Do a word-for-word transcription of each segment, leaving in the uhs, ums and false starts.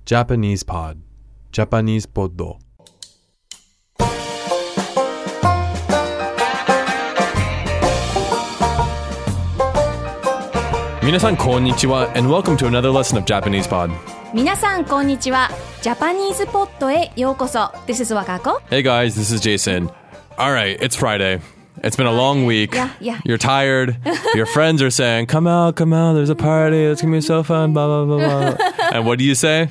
Japanese Pod Japanese Pod 皆さんこんにちは and welcome to another lesson of Japanese Pod. 皆さんこんにちは。ジャパニーズポッドへようこそ。This is Wakako. Hey guys, this is Jason. All right, it's Friday. It's been a long week. Yeah, yeah. You're tired. Your friends are saying, "Come out, come out. There's a party. It's gonna be so fun." Blah blah blah blah. And what do you say?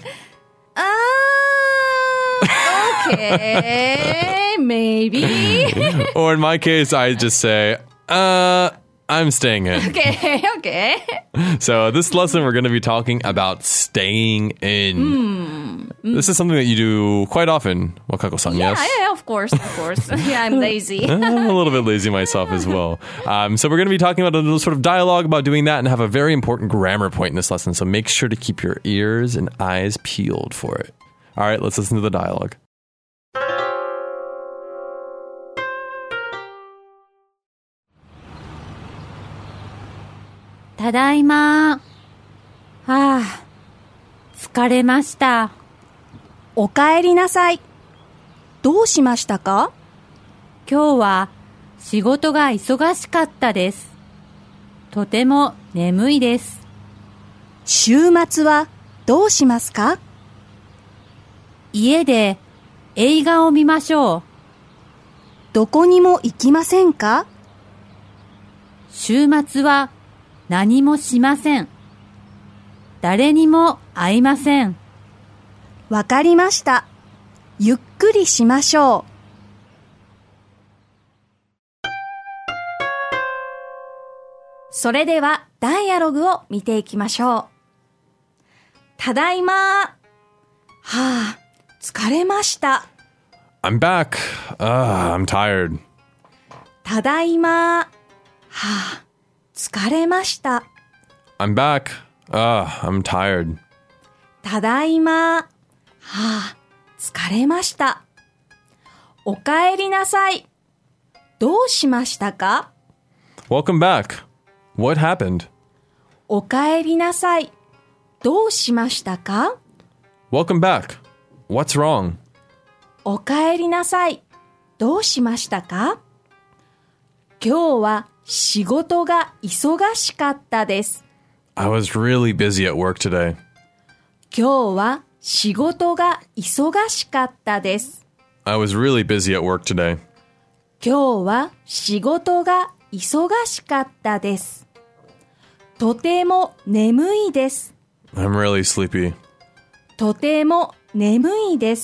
Ah, okay, maybe. Or in my case, I just say, "Uh." I'm staying in. Okay, okay. So this lesson, we're going to be talking about staying in. Mm. This is something that you do quite often, Wakako-san, Yeah, yes? yeah, of course, of course. Yeah, I'm lazy. I'm a little bit lazy myself as well. Um, so we're going to be talking about a little sort of dialogue about doing that and have a very important grammar point in this lesson. So make sure to keep your ears and eyes peeled for it. All right, let's listen to the dialogue. ただいま。はあ、疲れました。 おかえりなさい。どうしましたか？ 今日は仕事が忙しかったです。とても眠いです。 週末はどうしますか？ 家で映画を見ましょう。 どこにも行きませんか？ 週末は何もしません。誰にも会いません。 わかりました。ゆっくりしましょう。それではダイアログを見ていきましょう。ただいま。はあ、疲れました。 I'm back. Uh, I'm tired. ただいま。はあ、疲れました。 I'm back. Uh, I'm tired. ただいま。はあ、疲れました。おかえりなさい。どうしましたか？ Welcome back. What happened? おかえりなさい。どうしましたか？ Welcome back. What's wrong? おかえりなさい。どうしましたか？今日は仕事が忙しかったです。 I was really busy at work today. 今日は仕事が忙しかったです。 I was really busy at work today. 今日は仕事が忙しかったです。とても眠いです。 I'm really sleepy. とても眠いです。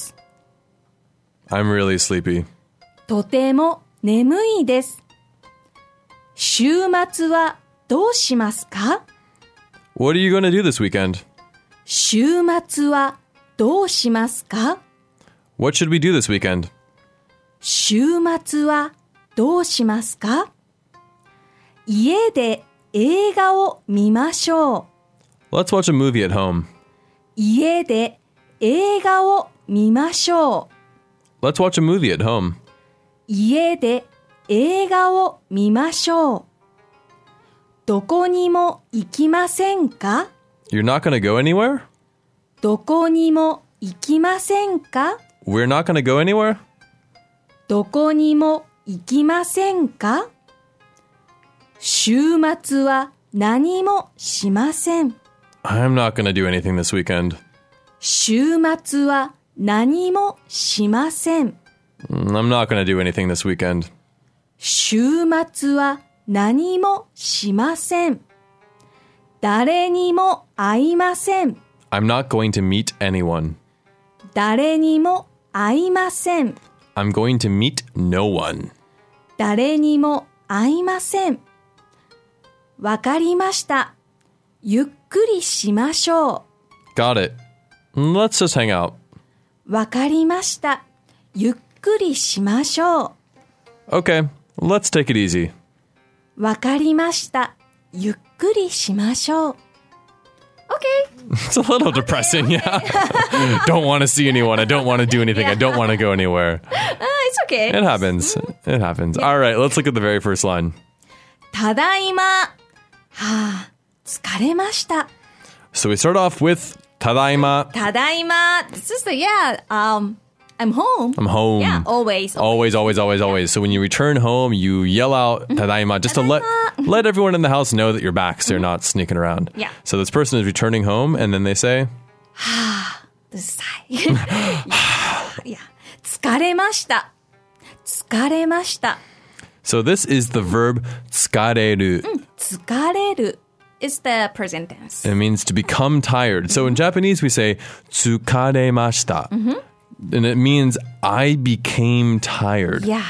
I'm really sleepy. とても眠いです。週末はどうしますか？ What are you going to do this weekend? 週末はどうしますか？ What should we do this weekend? 週末はどうしますか？家で映画を見ましょう。 Let's watch a movie at home. 家で映画を見ましょう。 Let's watch a movie at home. 家で映画を見ましょう。どこにも行きませんか？ You're not going to go anywhere? どこにも行きませんか？ We're not going to go anywhere? どこにも行きませんか？週末は何もしません。 I'm not going to do anything this weekend. 週末は何もしません。 I'm not going to do anything this weekend. 週末は何もしません。誰にも会いません。 I'm not going to meet anyone. 誰にも会いません。 I'm going to meet no one. 誰にも会いません。わかりました。ゆっくりしましょ Got it. Let's just hang out. う。わかりました。ゆっくりしましょ Okay, let's take it easy. う。わかりました。ゆっくりしましょう。Okay. It's a little depressing, yeah. Don't want to see anyone. I don't want to do anything. I don't want to go anywhere. Uh, it's okay. It happens. It happens. All right, let's look at the very first line. ただいま。はあ、疲れました。 So we start off with Tadaima. ただいま This is the, yeah, um, I'm home. I'm home. Yeah, always. Always, always, always, always. So when you return home, you yell out tadaima just to let let everyone in the house know that you're back so you're not sneaking around. Yeah. So this person is returning home and then they say, This is yeah. yeah. 疲れました。疲れました。 so this is the verb tsukareru. 疲れる is the present tense. It means to become tired. So in Japanese, we say tsukaremashita. And it means I became tired. Yeah.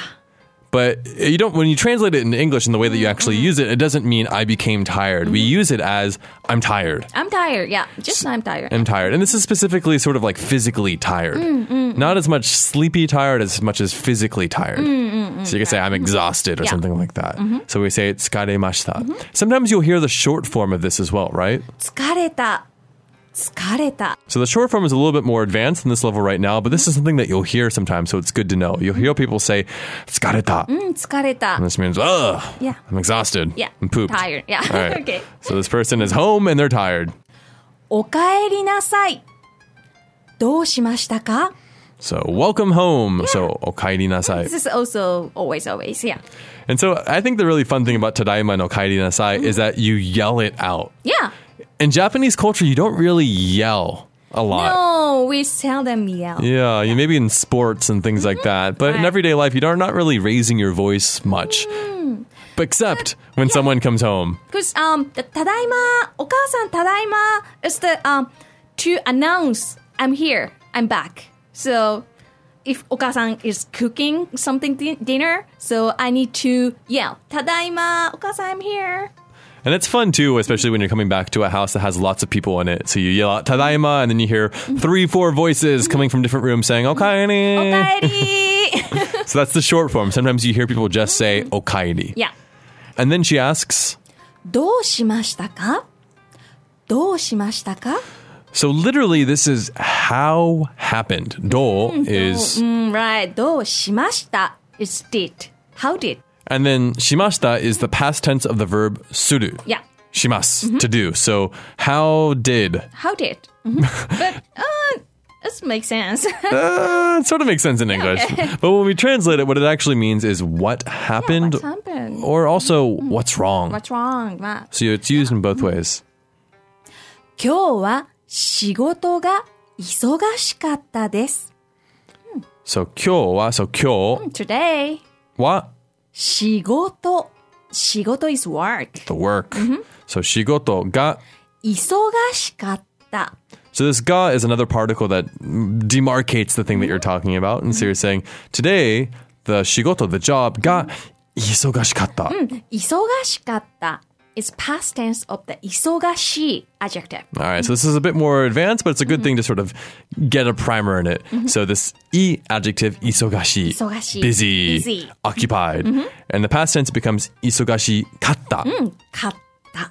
But you don't, when you translate it into English in the way that you actually use it, it doesn't mean I became tired. We use it as I'm tired. I'm tired. Yeah. Just I'm tired. I'm tired. And this is specifically sort of like physically tired. Not as much sleepy tired as much as physically tired. So you can say I'm exhausted or Yeah. something like that. So we say tsukaremashita. Sometimes you'll hear the short form of this as well, right? 疲れた。疲れた。 So the short form is a little bit more advanced in this level right now, but this is something that you'll hear sometimes, so it's good to know. You'll hear people say, tsukareta. うん、疲れた And。this means, ugh, Yeah. I'm exhausted. Yeah. I'm pooped. Tired. Yeah. All right. Okay. So this person is home and they're tired. おかえりなさい。どうしましたか So welcome home. So okaeri nasai. This is also always, always. Yeah. And so I think the really fun thing about tadaima and okaeri nasai is that you yell it out. Yeah. In Japanese culture, you don't really yell a lot. No, we seldom yell. Yeah, you maybe in sports and things like that. But in Right. everyday life, you are not really raising your voice much. But except when someone comes home. Because um, the ただいま、お母さんただいま is the um to announce I'm here, I'm back. So if お母さん is cooking something di- dinner, so I need to yell ただいま、お母さん I'm here. And it's fun too, especially when you're coming back to a house that has lots of people in it. So you yell out tadaima, and then you hear three, four voices coming from different rooms saying okaeri. おかえり So that's the short form. Sometimes you hear people just say okaeri. Yeah. And then she asks, どうしましたかどうしましたか so literally this is how happened. Do is, Mm, right. どうしました is did. How did? and then shimashita is the past tense of the verb suru. Yeah. Shimas, to do. So how did. How did? Mhm. But uh, this makes sense. Uh, it sort of makes sense in English. But when we translate it, what it actually means is what happened, What's happened? or also what's wrong. What's wrong? まあ So it's used in both ways. 今日は仕事が忙しかったです。 So 今日は, so 今日 Today, は仕事。仕事 is work. the work. So 仕事が. 忙しかった。 So this ga is another particle that demarcates the thing that you're talking about. And so you're saying, today, the shigoto, the job, ga isogashikatta. 忙しかった is past tense of the 忙しい adjective. All right, so this is a bit more advanced, but it's a good thing to sort of get a primer in it. So this I adjective, isogashi, 忙しい busy, busy. occupied. And the past tense becomes isogashikatta かった。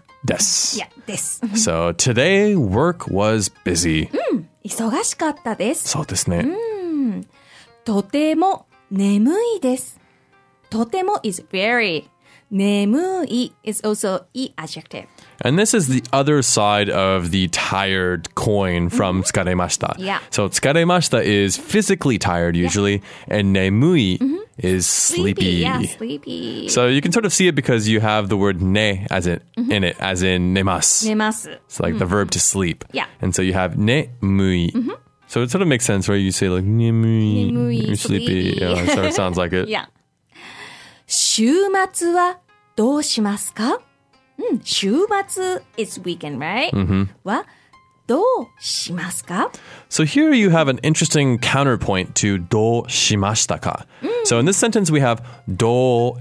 desu. Yeah, です。 So today, work was busy. 忙しかったです。 そうですね。 とても眠いです。とても is very. 眠い is also I adjective. And this is the other side of the tired coin from tsukaremashita. Yeah. So tsukaremashita is physically tired usually, and nemui is sleepy. Yeah, sleepy. So you can sort of see it because you have the word ne as in, in it, as in nemasu. 寝ます。 It's like the verb to sleep. Yeah. And so you have nemui. So it sort of makes sense, right? You say like nemui, Nemui, you're sleepy. sleepy. Yeah, it sort of sounds like it. Yeah. 週末はどうしますかうん、週末 is weekend, right? はどうしますか So here you have an interesting counterpoint to do shimashita ka. So in this sentence we have do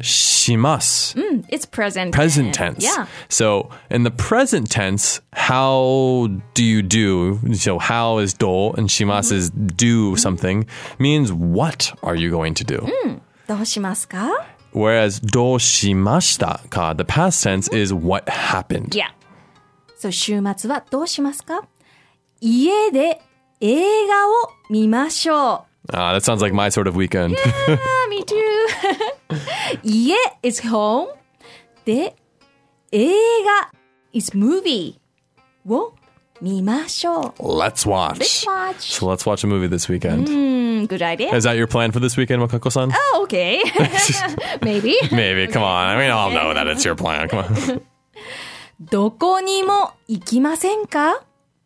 shimasu, It's present present tense. Yeah. So in the present tense, how do you do? So how is do and shimasu is do something means what are you going to do? どうしますか Whereas do shimashita ka, the past tense is what happened. Yeah. So 週末はどうしますか家で映画を見ましょう。 Ah, that sounds like my sort of weekend. Ah, me too. 家 is home. で、映画 is movie を見ましょう。 Let's watch. Let's watch. So let's watch a movie this weekend. Hmm, good idea. Is that your plan for this weekend, Wakako-san? Oh, okay. Maybe. Maybe. Come on. I mean, I'll know that it's your plan. Come on. どこにも行きませんか?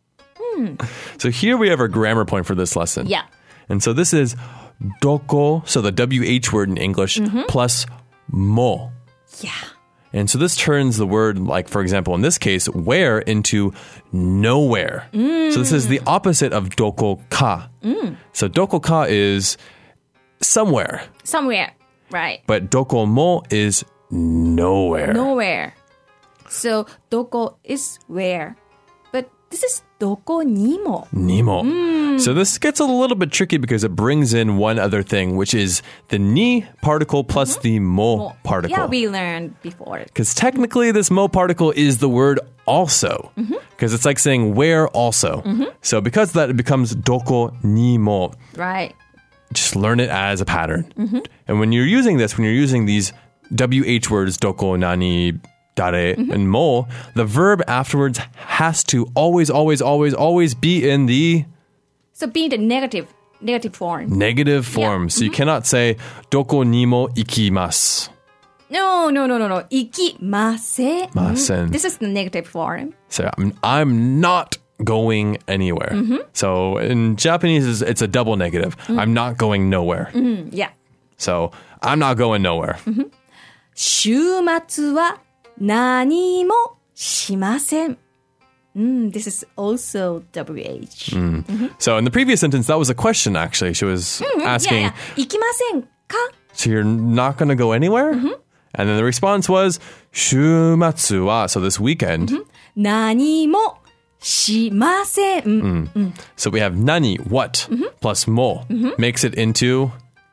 So here we have our grammar point for this lesson. Yeah. And so this is doko, so the W H word in English, plus mo. Yeah. And so this turns the word, like, for example, in this case, where into nowhere. So this is the opposite of doko ka. So doko ka is somewhere, Somewhere. Right. but doko mo is nowhere. Nowhere. So, どこ is where. But this is どこにも. Nemo. So this gets a little bit tricky because it brings in one other thing, which is the ni particle plus the mo particle. Yeah, we learned before. Because technically, this mo particle is the word also. Because it's like saying where also. So because of that, it becomes doko ni mo. Right. Just learn it as a pattern. And when you're using this, when you're using these W H words, doko, nani, dare, and mo, the verb afterwards has to always, always, always, always be in the So, be the negative, negative form. negative form. So you cannot say doko ni mo ikimasu. No, no, no, no, no. 行きません. Masen. This is the negative form. So I'm, I'm not going anywhere. So in Japanese, it's- it's a double negative. I'm not going nowhere. Yeah. So I'm not going nowhere. 週末は何もしません. Mm, this is also W H. So in the previous sentence, that was a question, actually. She was asking, Yeah, yeah. 行きませんか? so you're not going to go anywhere? And then the response was, 週末は, so this weekend. 何もしません. So we have nani, what, plus mo, makes it into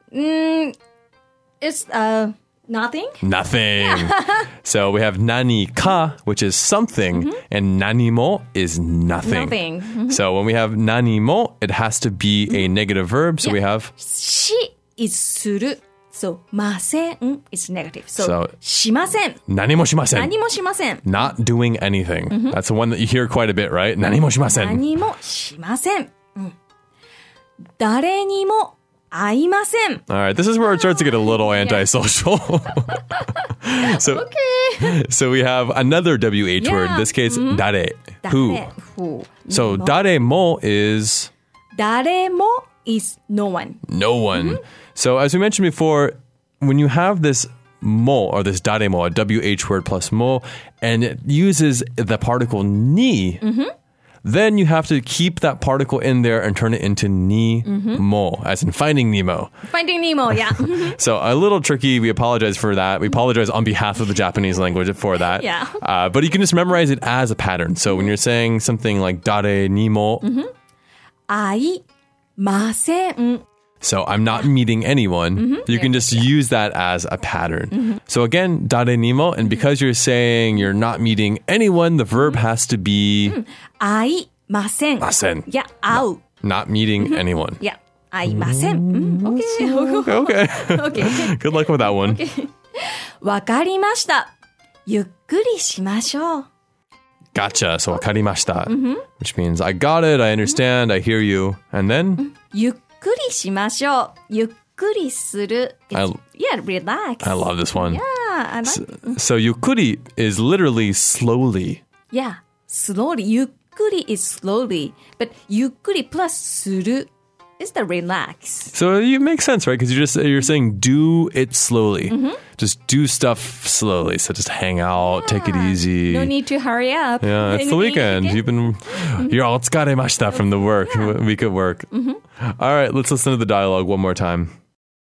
It's uh nothing. nothing. So we have nani ka, which is something, and nani mo is nothing. Nothing. Mhm. So when we have nani mo, it has to be a negative verb. So we have し is する. So ません is negative. So, So- しません. nani mo shimasen. 何もしません. Not doing anything. That's the one that you hear quite a bit, right? Nani mo shimasen. 何もしません. うん誰にも会いません. All right, this is where it starts to get a little antisocial. so, so we have another W H word. In this case, dare. Who? 誰 Who? So にも dare mo is 誰も is no one. no one. So as we mentioned before, when you have this mo or this dare mo, a W H word plus mo, and it uses the particle ni, then you have to keep that particle in there and turn it into ni mo, as in Finding Nemo. Finding Nemo, yeah. So a little tricky. We apologize for that. We apologize on behalf of the Japanese language for that. Yeah. Uh, but you can just memorize it as a pattern. So when you're saying something like dare ni mo, 会いません. so I'm not meeting anyone, you can just use that as a pattern. So again, dare ni mo, and because you're saying you're not meeting anyone, the verb has to be 会いません. ません. Yeah, 会う. not meeting anyone. Yeah, 会いません. Mm, okay. Okay. Okay. Good luck with that one. わかりました. ゆっくりしましょう. Gotcha. So wakarimashita, which means I got it, I understand, I hear you. And then ゆっくりしましょう. ゆっくりする. I- It's- yeah, relax. I love this one. Yeah, I like it. So yukuri is literally slowly. Yeah, slowly. ゆっくり is slowly. But ゆっくり plus する is the relax. So it makes sense, right? Because you're just you're saying do it slowly. Just do stuff slowly. So just hang out, take it easy. No need to hurry up. Yeah, it's the weekend. You've been you're all tsukaremashita from the work week at work. All right, let's listen to the dialogue one more time.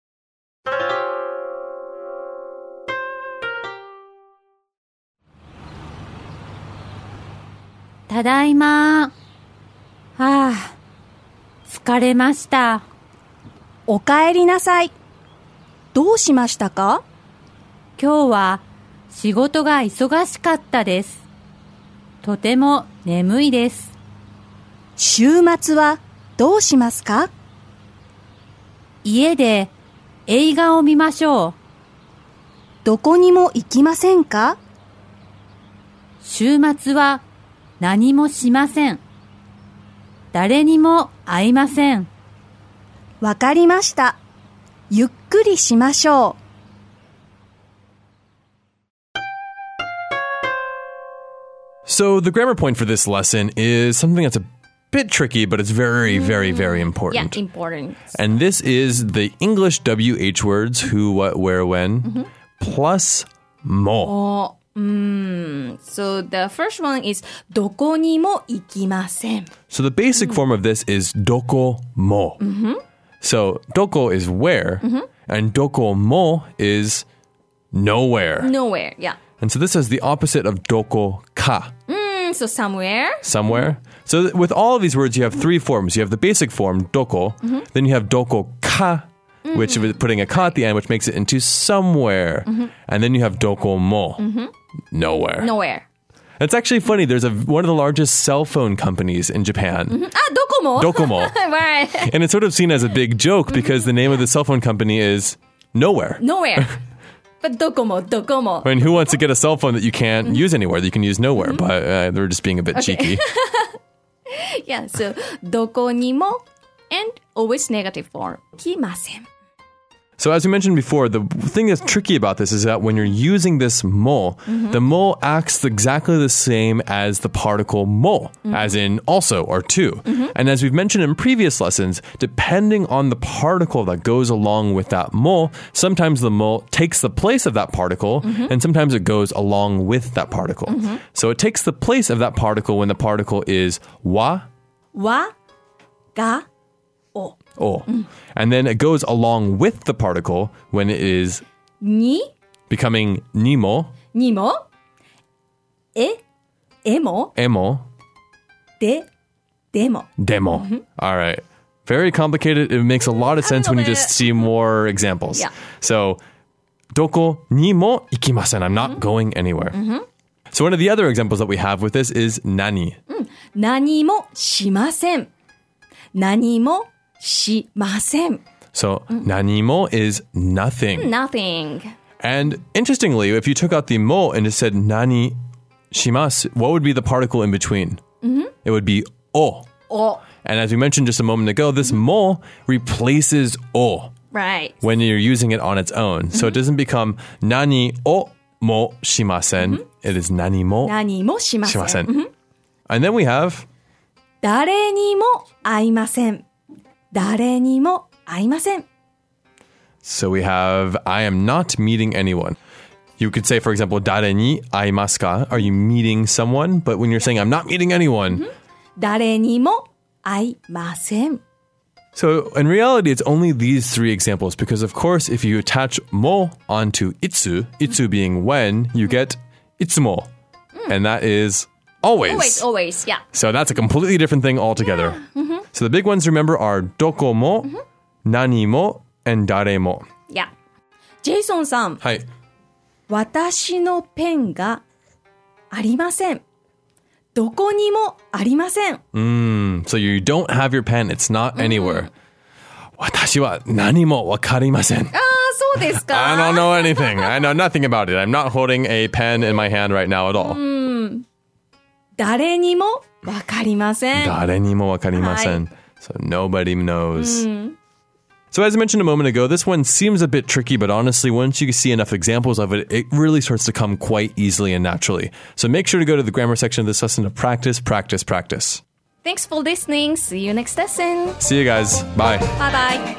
ただいま。はあ、疲れました。 お帰りなさい。どうしましたか？ 今日は仕事が忙しかったです。とても眠いです。 週末はどうしますか？ 家で映画を見ましょう。 どこにも行きませんか？ 週末は何もしません。 誰にも会いません。 わかりました。ゆっくりしましょう。 So the grammar point for this lesson is something that's a bit tricky, but it's very, very, very important. Yeah, important. And this is the English W H words who, what, where, when, mm-hmm. plus mo. Oh, mm. So the first one is どこにも行きません. So the basic mm. form of this is doko mo. Mm-hmm. So doko is where, mm-hmm. and doko mo is nowhere. Nowhere, yeah. And so this is the opposite of doko ka. Mm, so somewhere. Somewhere. So th- with all of these words, you have three forms. You have the basic form, doko. Mm-hmm. Then you have doko ka, mm-hmm. which is putting a ka at the end, which makes it into somewhere. Mm-hmm. And then you have doko mo, mm-hmm. nowhere. Nowhere. It's actually funny. There's a one of the largest cell phone companies in Japan. Mm-hmm. Ah, Docomo. Docomo. Right. And it's sort of seen as a big joke because the name of the cell phone company is Nowhere. Nowhere. But Docomo, Docomo. I mean, who wants to get a cell phone that you can't mm-hmm. use anywhere, that you can use nowhere? Mm-hmm. But uh, they're just being a bit okay. cheeky. Yeah, so どこにも and always negative form. 来ません. So as we mentioned before, the thing that's tricky about this is that when you're using this mo, mm-hmm. the mo acts exactly the same as the particle mo, mm-hmm. as in also or to. Mm-hmm. And as we've mentioned in previous lessons, depending on the particle that goes along with that mo, sometimes the mo takes the place of that particle, mm-hmm. and sometimes it goes along with that particle. Mm-hmm. So it takes the place of that particle when the particle is wa, wa, ga, o. O. Mm. And then it goes along with the particle when it is ni, becoming nimo, nimo, e, emo, emo, de, demo. Demo. Mm-hmm. All right. Very complicated. It makes a lot of sense when you just see more examples. Yeah. So, doko ni mo ikimasen. I'm not mm-hmm. going anywhere. Mm-hmm. So one of the other examples that we have with this is nani. Mm. 何もしません. 何もしません. So, mm. nanimo is nothing. Nothing. And interestingly, if you took out the mo and just said nani shimasu, what would be the particle in between? Mm-hmm. It would be o. O. And as we mentioned just a moment ago, this mo replaces o. Right. When you're using it on its own. Mm-hmm. So it doesn't become nani o mo shimasen. Mm-hmm. It is nani mo, 何もしません. shimasen. Mm-hmm. And then we have 誰にも会いません. 誰にも会いません. So we have I am not meeting anyone. You could say, for example, 誰に会いますか? Are you meeting someone? But when you're saying I'm not meeting anyone. Mm-hmm. 誰にも会いません. So in reality, it's only these three examples because, of course, if you attach mo onto itsu, itsu being when, you get itsumo. Mm. And that is always. Always, always, yeah. So that's a completely different thing altogether. Yeah. Mm-hmm. So the big ones, remember, are doko mo, mm-hmm. nani mo, and dare mo. Yeah. Jason さん。 はい。 私のペンがありません。どこにもありません。 Mm, so you don't have your pen. It's not anywhere. 私は何もわかりません。 ああ、そうですか。 I don't know anything. I know nothing about it. I'm not holding a pen in my hand right now at all. 誰にもわかりません。 誰にもわかりません。はい。So nobody knows. So as I mentioned a moment ago, this one seems a bit tricky, but honestly, once you see enough examples of it, it really starts to come quite easily and naturally. So make sure to go to the grammar section of this lesson to practice, practice, practice. Thanks for listening. See you next lesson. See you guys. Bye. Bye-bye.